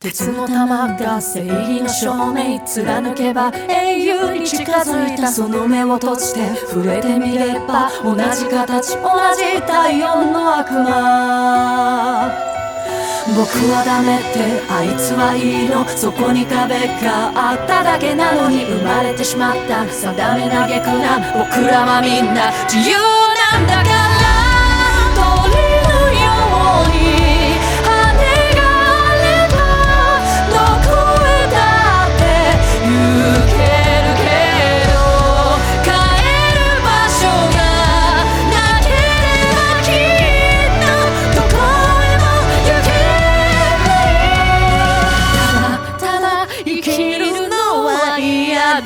鉄の玉が正義の証明貫けば英雄に近づいた。その目を閉じて触れてみれば同じ形同じ体温の悪魔。僕はダメってあいつはいいの、そこに壁があっただけなのに生まれてしまった定めなげくな僕らはみんな自由なんだから。鳥のように羽があればどこへだって行けるけど、帰る場所がなければきっとどこへも行けない。ただ生きるのは嫌だ。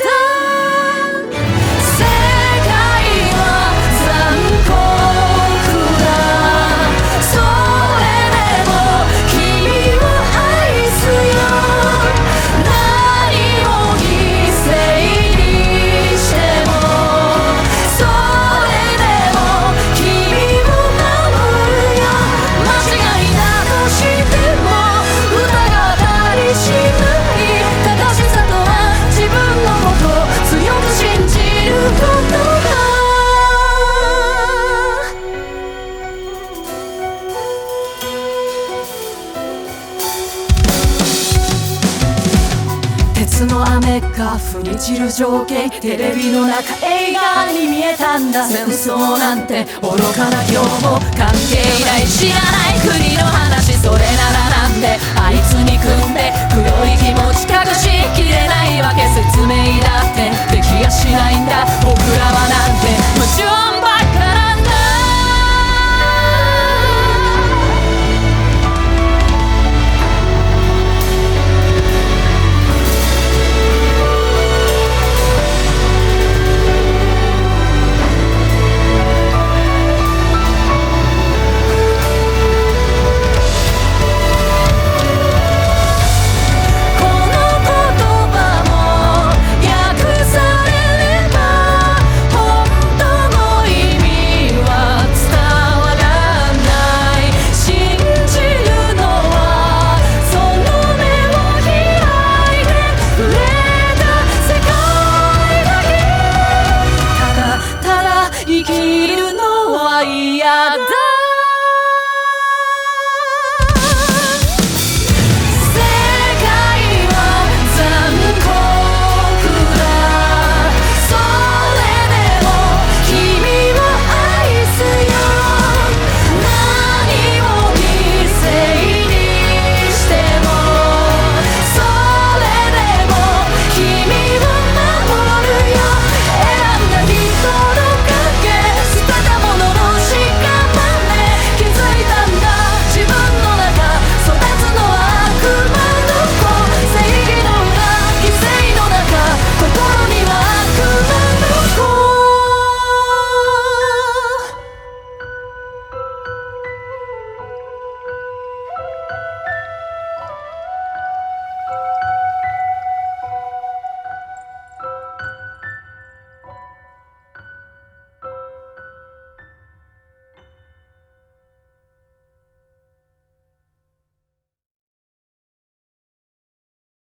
鉄の雨が降り散る情景、テレビの中映画に見えたんだ。戦争なんて愚かな今日も関係ない、知らない国の話、それならなんであいつに組んで黒い気持ち隠しきれないわけ。説明だってできやしないんだ。僕らはなん